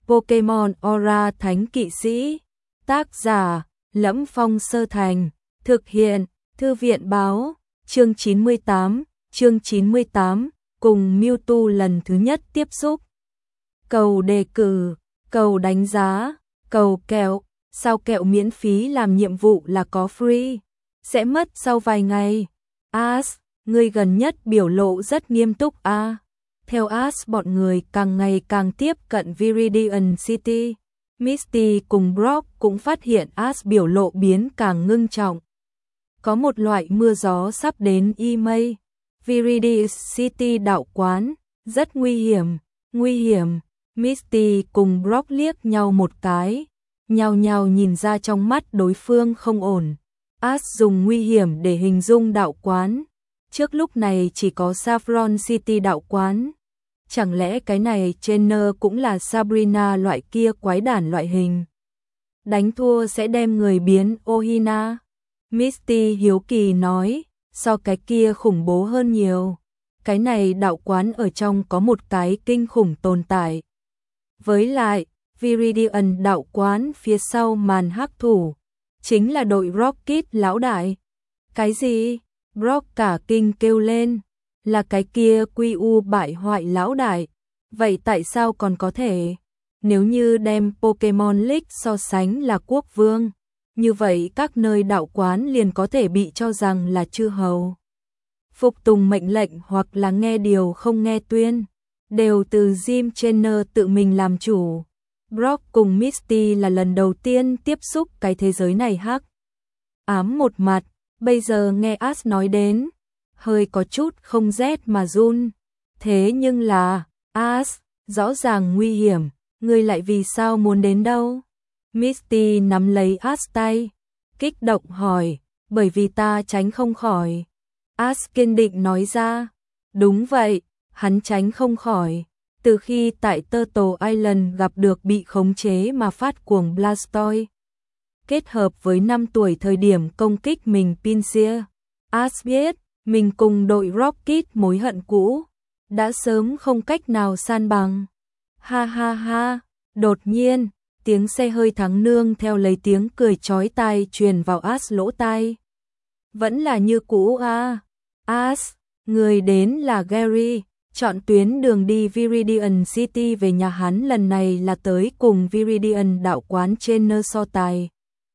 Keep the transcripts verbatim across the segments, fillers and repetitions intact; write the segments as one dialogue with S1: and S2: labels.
S1: Pokemon Aura Thánh Kỵ Sĩ. Tác giả: Lẫm Phong Sơ Thành. Thực hiện: Thư viện báo. Chương chín mươi tám. Chương chín mươi tám. Cùng Mewtwo lần thứ nhất tiếp xúc. Cầu đề cử, cầu đánh giá, cầu kẹo. Sao kẹo miễn phí làm nhiệm vụ là có free? Sẽ mất sau vài ngày. Ash, người gần nhất biểu lộ rất nghiêm túc a. À. Theo Ash, bọn người càng ngày càng tiếp cận Viridian City. Misty cùng Brock cũng phát hiện Ash biểu lộ biến càng ngưng trọng. Có một loại mưa gió sắp đến email. Viridian City đạo quán, rất nguy hiểm, nguy hiểm. Misty cùng Brock liếc nhau một cái, nhao nhao nhìn ra trong mắt đối phương không ổn. Ash dùng nguy hiểm để hình dung đạo quán. Trước lúc này chỉ có Saffron City đạo quán. Chẳng lẽ cái này Trainer cũng là Sabrina loại kia quái đản loại hình? Đánh thua sẽ đem người biến Ohina. Misty hiếu kỳ nói, so cái kia khủng bố hơn nhiều. Cái này đạo quán ở trong có một cái kinh khủng tồn tại. Với lại, Viridian đạo quán phía sau màn hắc thủ, chính là đội Rocket lão đại. Cái gì? Brock cả kinh kêu lên, là cái kia quy u bại hoại lão đại. Vậy tại sao còn có thể? Nếu như đem Pokemon League so sánh là quốc vương, như vậy các nơi đạo quán liền có thể bị cho rằng là chư hầu. Phục tùng mệnh lệnh hoặc là nghe điều không nghe tuyên, đều từ Jim Trainer tự mình làm chủ. Brock cùng Misty là lần đầu tiên tiếp xúc cái thế giới này hắc ám một mặt, bây giờ nghe Ash nói đến, hơi có chút không rét mà run. Thế nhưng là, Ash, rõ ràng nguy hiểm, ngươi lại vì sao muốn đến đâu? Misty nắm lấy Ash tay, kích động hỏi, bởi vì ta tránh không khỏi. Ash kiên định nói ra, đúng vậy, hắn tránh không khỏi. Từ khi tại Turtle Island gặp được bị khống chế mà phát cuồng Blastoise, kết hợp với năm tuổi thời điểm công kích mình Pinsir, Ash biết mình cùng đội Rocket mối hận cũ đã sớm không cách nào san bằng. Ha ha ha, đột nhiên, tiếng xe hơi thắng nương theo lấy tiếng cười chói tai truyền vào Ash lỗ tai. Vẫn là như cũ à. Ash, người đến là Gary. Chọn tuyến đường đi Viridian City về nhà hắn lần này là tới cùng Viridian đạo quán Trainer so tài.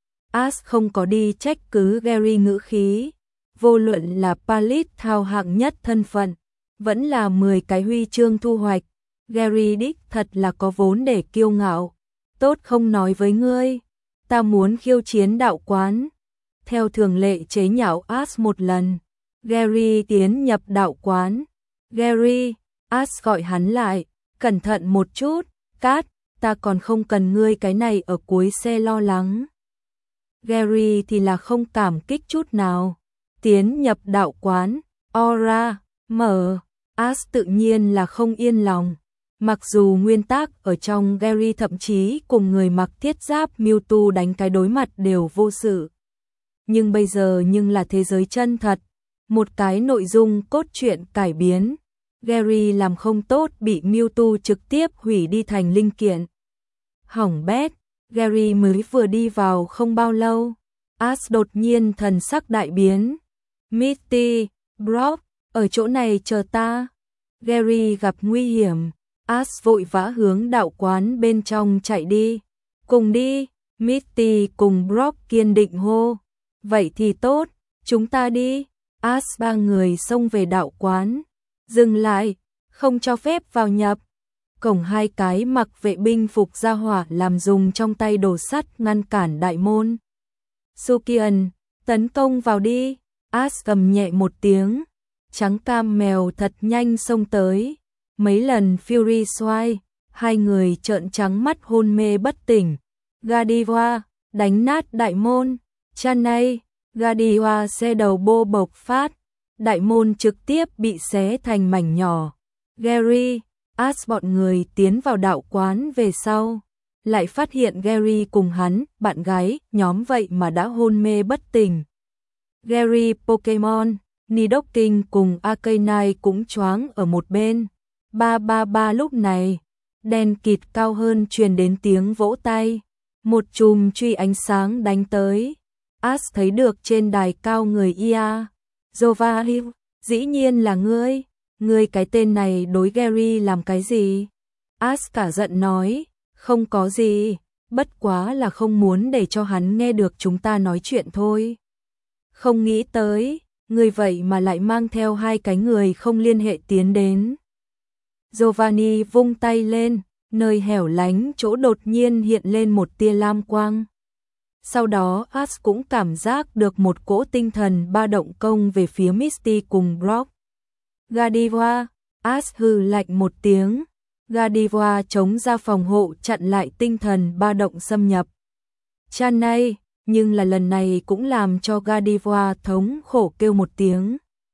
S1: Ash không có đi trách cứ Gary ngữ khí. Vô luận là Pallet thao hạng nhất thân phận, vẫn là mười cái huy chương thu hoạch. Gary đích thật là có vốn để kiêu ngạo. Tốt không nói với ngươi, ta muốn khiêu chiến đạo quán. Theo thường lệ chế nhạo Ash một lần, Gary tiến nhập đạo quán. Gary, Ash gọi hắn lại, cẩn thận một chút, Cát, ta còn không cần ngươi cái này ở cuối xe lo lắng. Gary thì là không cảm kích chút nào, tiến nhập đạo quán, Aura, mở, Ash tự nhiên là không yên lòng. Mặc dù nguyên tắc ở trong Gary thậm chí cùng người mặc thiết giáp Mewtwo đánh cái đối mặt đều vô sự. Nhưng bây giờ nhưng là thế giới chân thật. Một cái nội dung cốt truyện cải biến, Gary làm không tốt bị Mewtwo trực tiếp hủy đi thành linh kiện. Hỏng bét, Gary mới vừa đi vào không bao lâu, Ash đột nhiên thần sắc đại biến. Misty, Brock, ở chỗ này chờ ta. Gary gặp nguy hiểm, Ash vội vã hướng đạo quán bên trong chạy đi. Cùng đi, Misty cùng Brock kiên định hô. Vậy thì tốt, chúng ta đi. Ash ba người xông về đạo quán, dừng lại, không cho phép vào nhập. Cổng hai cái mặc vệ binh phục gia hỏa làm dùng trong tay đồ sắt ngăn cản đại môn. Sukian, tấn công vào đi. Ash cầm nhẹ một tiếng, trắng cam mèo thật nhanh xông tới. Mấy lần Fury xoay, hai người trợn trắng mắt hôn mê bất tỉnh. Gadiwa, đánh nát đại môn. Chanay, Gadiwa xe đầu bô bộc phát, đại môn trực tiếp bị xé thành mảnh nhỏ. Gary, Ash bọn người tiến vào đạo quán về sau, lại phát hiện Gary cùng hắn, bạn gái, nhóm vậy mà đã hôn mê bất tỉnh. Gary Pokemon, Nidoking cùng Arcanine cũng choáng ở một bên. Ba ba ba lúc này, đen kịt cao hơn truyền đến tiếng vỗ tay. Một chùm truy ánh sáng đánh tới. Ash thấy được trên đài cao người Ia. Giovanni, dĩ nhiên là ngươi. Ngươi cái tên này đối Gary làm cái gì? Ash cả giận nói, không có gì, bất quá là không muốn để cho hắn nghe được chúng ta nói chuyện thôi. Không nghĩ tới, người vậy mà lại mang theo hai cái người không liên hệ tiến đến. Giovanni vung tay lên, nơi hẻo lánh chỗ đột nhiên hiện lên một tia lam quang. Sau đó Ash cũng cảm giác được một cỗ tinh thần ba động công về phía Misty cùng Brock. Godiva, Ash hừ lạnh một tiếng. Godiva chống ra phòng hộ chặn lại tinh thần ba động xâm nhập. Chan này, nhưng là lần này cũng làm cho Godiva thống khổ kêu một tiếng.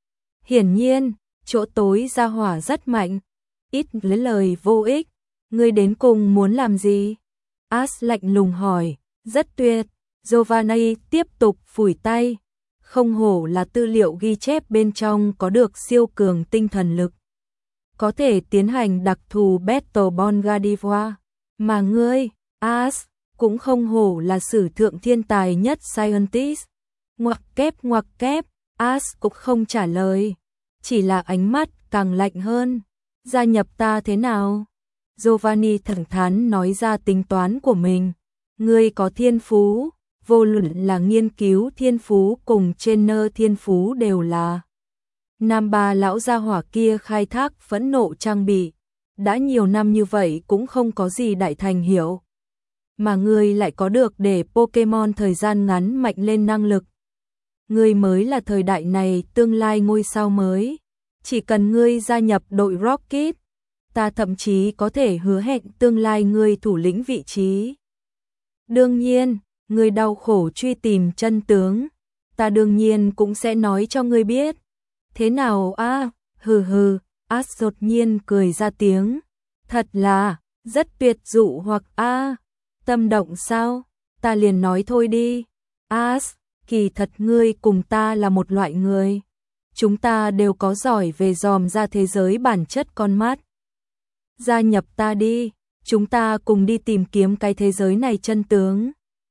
S1: Hiển nhiên, chỗ tối ra hỏa rất mạnh. Ít lấy lời vô ích. Ngươi đến cùng muốn làm gì? Ash lạnh lùng hỏi. Rất tuyệt. Giovanni tiếp tục phủi tay. Không hổ là tư liệu ghi chép bên trong có được siêu cường tinh thần lực. Có thể tiến hành đặc thù Battle Bond Godiva. Mà ngươi, Ash, cũng không hổ là sử thượng thiên tài nhất scientist. Ngoặc kép ngoặc kép, Ash cũng không trả lời. Chỉ là ánh mắt càng lạnh hơn. Gia nhập ta thế nào? Giovanni thẳng thắn nói ra tính toán của mình. Ngươi có thiên phú, vô luận là nghiên cứu thiên phú cùng trainer thiên phú đều là. Nam ba lão gia hỏa kia khai thác phẫn nộ trang bị. Đã nhiều năm như vậy cũng không có gì đại thành hiểu. Mà ngươi lại có được để Pokemon thời gian ngắn mạnh lên năng lực. Ngươi mới là thời đại này tương lai ngôi sao mới. Chỉ cần ngươi gia nhập đội Rocket, ta thậm chí có thể hứa hẹn tương lai ngươi thủ lĩnh vị trí. Đương nhiên, ngươi đau khổ truy tìm chân tướng, ta đương nhiên cũng sẽ nói cho ngươi biết. Thế nào a? À? Hừ hừ, Ash đột nhiên cười ra tiếng. Thật là, rất tuyệt dụ hoặc a, à, tâm động sao? Ta liền nói thôi đi. Ash, kỳ thật ngươi cùng ta là một loại người. Chúng ta đều có giỏi về dòm ra thế giới bản chất con mắt. Gia nhập ta đi, chúng ta cùng đi tìm kiếm cái thế giới này chân tướng.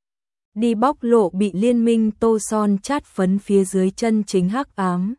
S1: Đi bóc lộ bị liên minh tô son chát phấn phía dưới chân chính hắc ám.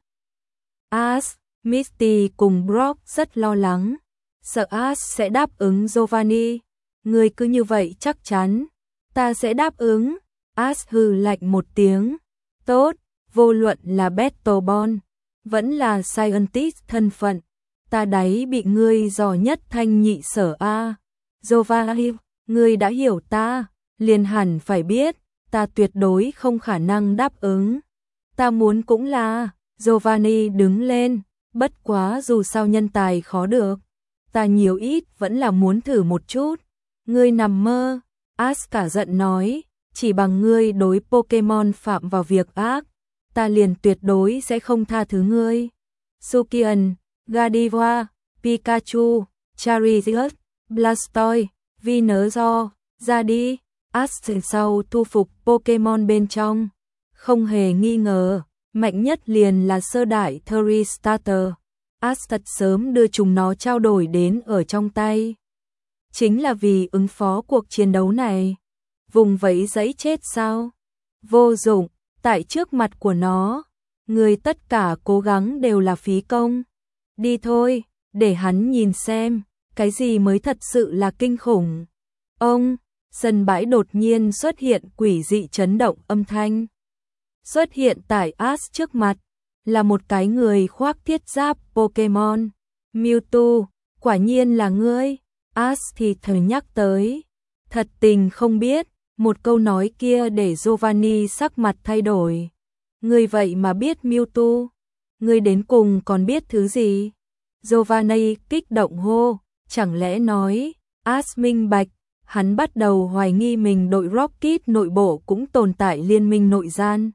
S1: Ash, Misty cùng Brock rất lo lắng, sợ Ash sẽ đáp ứng Giovanni. Người cứ như vậy chắc chắn, ta sẽ đáp ứng. Ash hừ lạnh một tiếng. Tốt, vô luận là Battle Bond, vẫn là Scientist thân phận, ta đáy bị ngươi dò nhất thanh nhị sở a. Giovanni, ngươi đã hiểu ta, liền hẳn phải biết, ta tuyệt đối không khả năng đáp ứng. Ta muốn cũng là. Giovanni đứng lên, bất quá dù sao nhân tài khó được, ta nhiều ít vẫn là muốn thử một chút. Ngươi nằm mơ, Ash cả giận nói, chỉ bằng ngươi đối Pokemon phạm vào việc ác, ta liền tuyệt đối sẽ không tha thứ ngươi. Sukian, Godiva, Pikachu, Charizard, Blastoise, Venusaur, ra đi. Ash sau thu phục Pokemon bên trong, không hề nghi ngờ. Mạnh nhất liền là sơ đại Thurry Starter. Ash thật sớm đưa chúng nó trao đổi đến ở trong tay. Chính là vì ứng phó cuộc chiến đấu này. Vùng vẫy giấy chết sao? Vô dụng, tại trước mặt của nó. Người tất cả cố gắng đều là phí công. Đi thôi, để hắn nhìn xem, cái gì mới thật sự là kinh khủng. Ông, sân bãi đột nhiên xuất hiện quỷ dị chấn động âm thanh. Xuất hiện tại Ash trước mặt, là một cái người khoác thiết giáp Pokemon. Mewtwo, quả nhiên là ngươi. Ash thì thầm nhắc tới. Thật tình không biết, một câu nói kia để Giovanni sắc mặt thay đổi. Ngươi vậy mà biết Mewtwo, ngươi đến cùng còn biết thứ gì? Giovanni kích động hô, chẳng lẽ nói, Ash minh bạch, hắn bắt đầu hoài nghi mình đội Rocket nội bộ cũng tồn tại liên minh nội gian.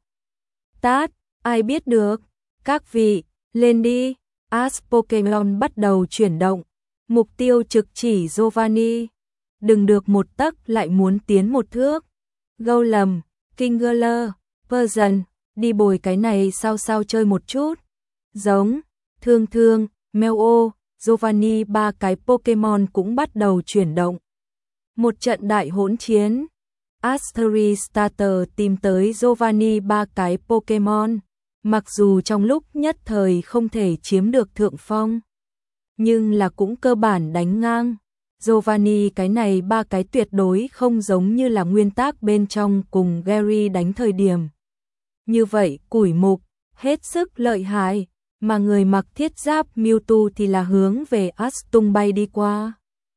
S1: Tát, ai biết được, các vị, lên đi. Ash Pokemon bắt đầu chuyển động, mục tiêu trực chỉ Giovanni. Đừng được một tấc lại muốn tiến một thước. Golem, Kingler, Persian, đi bồi cái này sao sao chơi một chút. Giống, Thương Thương, Meo-o, Giovanni ba cái Pokemon cũng bắt đầu chuyển động. Một trận đại hỗn chiến. Asteris Starter tìm tới Giovanni ba cái Pokemon. Mặc dù trong lúc nhất thời không thể chiếm được thượng phong, nhưng là cũng cơ bản đánh ngang. Giovanni cái này ba cái tuyệt đối không giống như là nguyên tác bên trong cùng Gary đánh thời điểm. Như vậy củi mục, hết sức lợi hại, mà người mặc thiết giáp Mewtwo thì là hướng về Ash tung bay đi qua.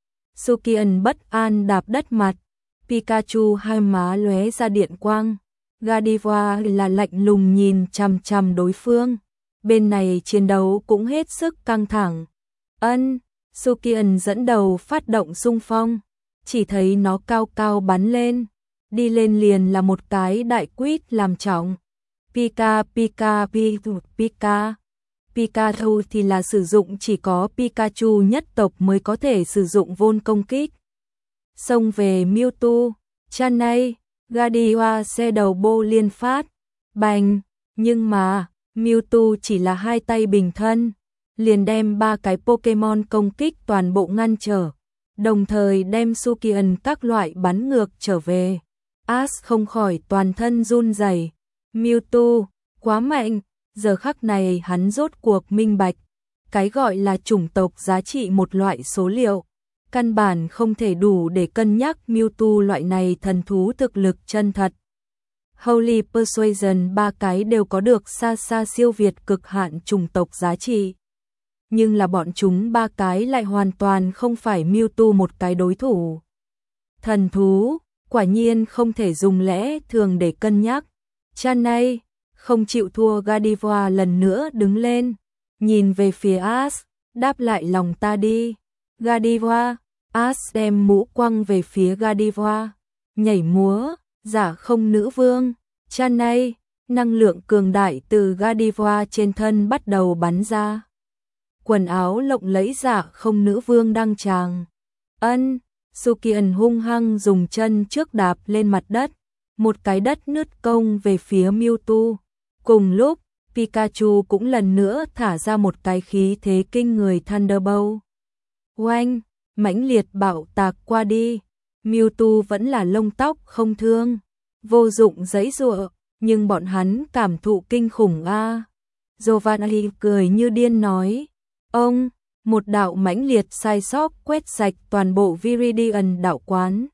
S1: Sukian bất an đạp đất mặt, Pikachu hai má lóe ra điện quang. Gardevoir là lạnh lùng nhìn chằm chằm đối phương. Bên này chiến đấu cũng hết sức căng thẳng. Ân, Sukian dẫn đầu phát động xung phong. Chỉ thấy nó cao cao bắn lên. Đi lên liền là một cái đại quýt làm trọng. Pika Pika Pika Pika. Pikachu thì là sử dụng chỉ có Pikachu nhất tộc mới có thể sử dụng vôn công kích. Xông về Mewtwo, Chanay, Gardevoir xe đầu bô liên phát, bành, nhưng mà Mewtwo chỉ là hai tay bình thân, liền đem ba cái Pokemon công kích toàn bộ ngăn trở, đồng thời đem Sukian các loại bắn ngược trở về. Ash không khỏi toàn thân run rẩy. Mewtwo, quá mạnh, giờ khắc này hắn rốt cuộc minh bạch, cái gọi là chủng tộc giá trị một loại số liệu, căn bản không thể đủ để cân nhắc Mewtwo loại này thần thú thực lực chân thật. Holy Persuasion ba cái đều có được xa xa siêu việt cực hạn chủng tộc giá trị. Nhưng là bọn chúng ba cái lại hoàn toàn không phải Mewtwo một cái đối thủ. Thần thú, quả nhiên không thể dùng lẽ thường để cân nhắc. Chanay, không chịu thua. Gardevoir lần nữa đứng lên, nhìn về phía Ash, đáp lại lòng ta đi. Gardevoir, Ash đem mũ quăng về phía Gardevoir, nhảy múa, giả không nữ vương. Chanay, năng lượng cường đại từ Gardevoir trên thân bắt đầu bắn ra. Quần áo lộng lẫy giả không nữ vương đăng tràng. Ân, Sukian hung hăng dùng chân trước đạp lên mặt đất, một cái đất nứt công về phía Mewtwo. Cùng lúc, Pikachu cũng lần nữa thả ra một cái khí thế kinh người Thunderbolt. Oanh, mãnh liệt bạo tạc qua đi. Mewtwo vẫn là lông tóc không thương, vô dụng giãy giụa, nhưng bọn hắn cảm thụ kinh khủng a. À. Giovanni cười như điên nói, ông, một đạo mãnh liệt sai sót quét sạch toàn bộ Viridian đạo quán.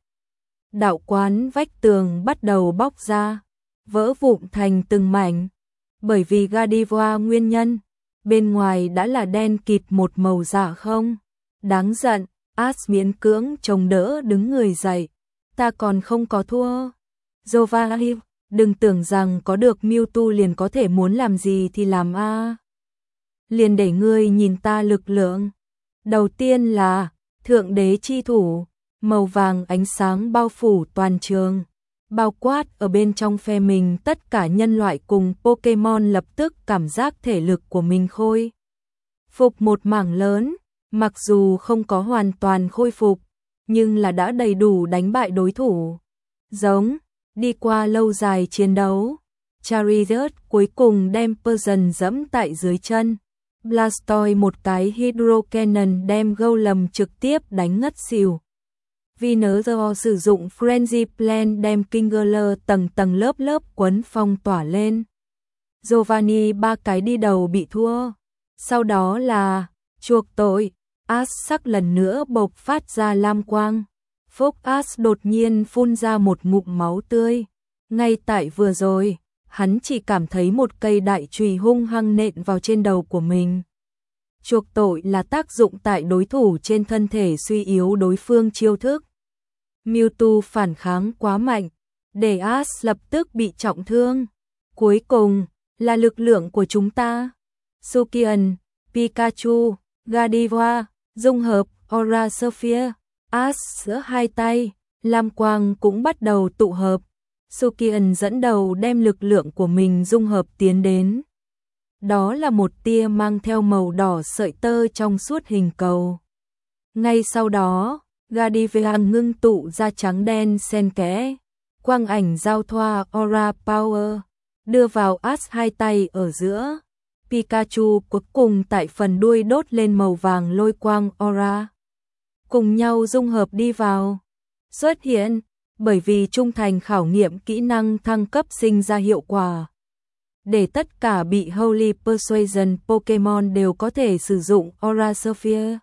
S1: Đạo quán vách tường bắt đầu bóc ra, vỡ vụn thành từng mảnh. Bởi vì Gardevoir nguyên nhân, bên ngoài đã là đen kịt một màu dạ không. Đáng giận, Ash miễn cưỡng chống đỡ đứng người dậy. Ta còn không có thua. Giovanni, đừng tưởng rằng có được Mewtwo liền có thể muốn làm gì thì làm a. À. Liền để ngươi nhìn ta lực lượng. Đầu tiên là Thượng Đế chi thủ, màu vàng ánh sáng bao phủ toàn trường, bao quát ở bên trong phe mình tất cả nhân loại cùng Pokemon lập tức cảm giác thể lực của mình khôi phục một mảng lớn, mặc dù không có hoàn toàn khôi phục, nhưng là đã đầy đủ đánh bại đối thủ. Giống, đi qua lâu dài chiến đấu, Charizard cuối cùng đem Persian dẫm tại dưới chân. Blastoise một cái Hydro Cannon đem Golem trực tiếp đánh ngất xỉu. Venusaur sử dụng Frenzy Plan đem Kingler tầng tầng lớp lớp quấn phong tỏa lên. Giovanni ba cái đi đầu bị thua. Sau đó là chuộc tội. Ash sắc lần nữa bộc phát ra lam quang. Phúc Ash đột nhiên phun ra một ngụm máu tươi. Ngay tại vừa rồi, hắn chỉ cảm thấy một cây đại chùy hung hăng nện vào trên đầu của mình. Chuộc tội là tác dụng tại đối thủ trên thân thể suy yếu đối phương chiêu thức. Mewtwo phản kháng quá mạnh, để Ash lập tức bị trọng thương. Cuối cùng là lực lượng của chúng ta. Sukian, Pikachu, Gardevoir, dung hợp Aura Sphere, Ash giữa hai tay, lam quang cũng bắt đầu tụ hợp. Sukian dẫn đầu đem lực lượng của mình dung hợp tiến đến. Đó là một tia mang theo màu đỏ sợi tơ trong suốt hình cầu. Ngay sau đó, Gardevoir ngưng tụ ra trắng đen xen kẽ, quang ảnh giao thoa Aura Power, đưa vào Ash hai tay ở giữa. Pikachu cuối cùng tại phần đuôi đốt lên màu vàng lôi quang aura. Cùng nhau dung hợp đi vào. Xuất hiện, bởi vì trung thành khảo nghiệm kỹ năng thăng cấp sinh ra hiệu quả. Để tất cả bị Holy Persuasion Pokemon đều có thể sử dụng Aura Sphere.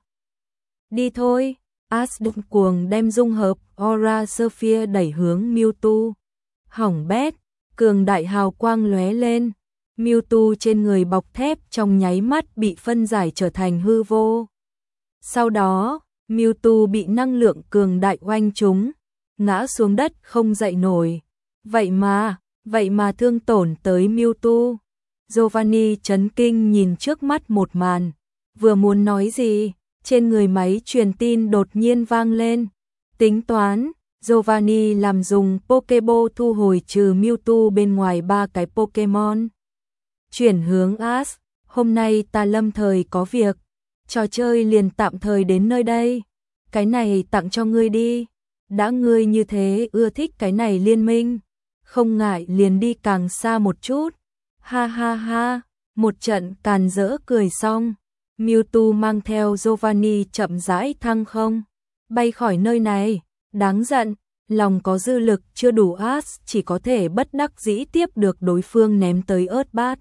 S1: Đi thôi, Ash đụng cuồng đem dung hợp Aura Sphere đẩy hướng Mewtwo. Hỏng bét, cường đại hào quang lóe lên. Mewtwo trên người bọc thép trong nháy mắt bị phân giải trở thành hư vô. Sau đó, Mewtwo bị năng lượng cường đại oanh trúng, ngã xuống đất không dậy nổi. Vậy mà, vậy mà thương tổn tới Mewtwo. Giovanni chấn kinh nhìn trước mắt một màn, vừa muốn nói gì, trên người máy truyền tin đột nhiên vang lên. Tính toán, Giovanni làm dùng Pokeball thu hồi trừ Mewtwo bên ngoài ba cái Pokemon. Chuyển hướng Ash, hôm nay ta lâm thời có việc, trò chơi liền tạm thời đến nơi đây. Cái này tặng cho ngươi đi, đã ngươi như thế ưa thích cái này liên minh, không ngại liền đi càng xa một chút. Ha ha ha, một trận càn rỡ cười xong, Mewtwo mang theo Giovanni chậm rãi thăng không, bay khỏi nơi này, đáng giận, lòng có dư lực chưa đủ Ash chỉ có thể bất đắc dĩ tiếp được đối phương ném tới ớt bát.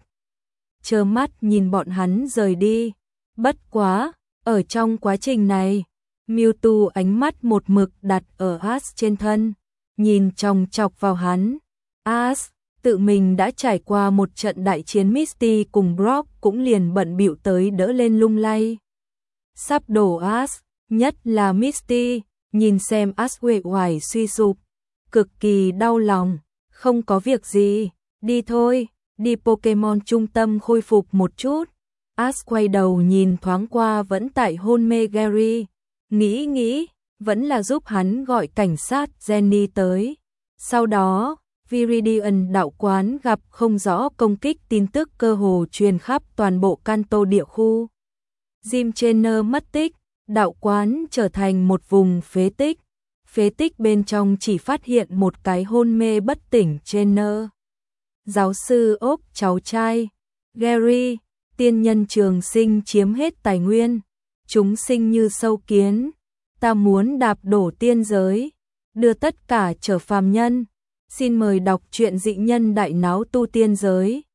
S1: Trơ mắt nhìn bọn hắn rời đi, bất quá, ở trong quá trình này, Mewtwo ánh mắt một mực đặt ở Ash trên thân, nhìn chòng chọc vào hắn. Ash tự mình đã trải qua một trận đại chiến Misty cùng Brock cũng liền bận bịu tới đỡ lên lung lay. Sắp đổ Ash, nhất là Misty, nhìn xem Ash uể oải suy sụp, cực kỳ đau lòng, không có việc gì, đi thôi, đi Pokemon trung tâm khôi phục một chút. Ash quay đầu nhìn thoáng qua vẫn tại hôn mê Gary, nghĩ nghĩ, vẫn là giúp hắn gọi cảnh sát Jenny tới. Sau đó, Viridian đạo quán gặp không rõ công kích tin tức cơ hồ truyền khắp toàn bộ Kanto địa khu. Jim Trainer mất tích, đạo quán trở thành một vùng phế tích. Phế tích bên trong chỉ phát hiện một cái hôn mê bất tỉnh Trainer. Giáo sư ốp cháu trai, Gary, tiên nhân trường sinh chiếm hết tài nguyên. Chúng sinh như sâu kiến, ta muốn đạp đổ tiên giới, đưa tất cả trở phàm nhân. Xin mời đọc truyện dị nhân đại náo tu tiên giới.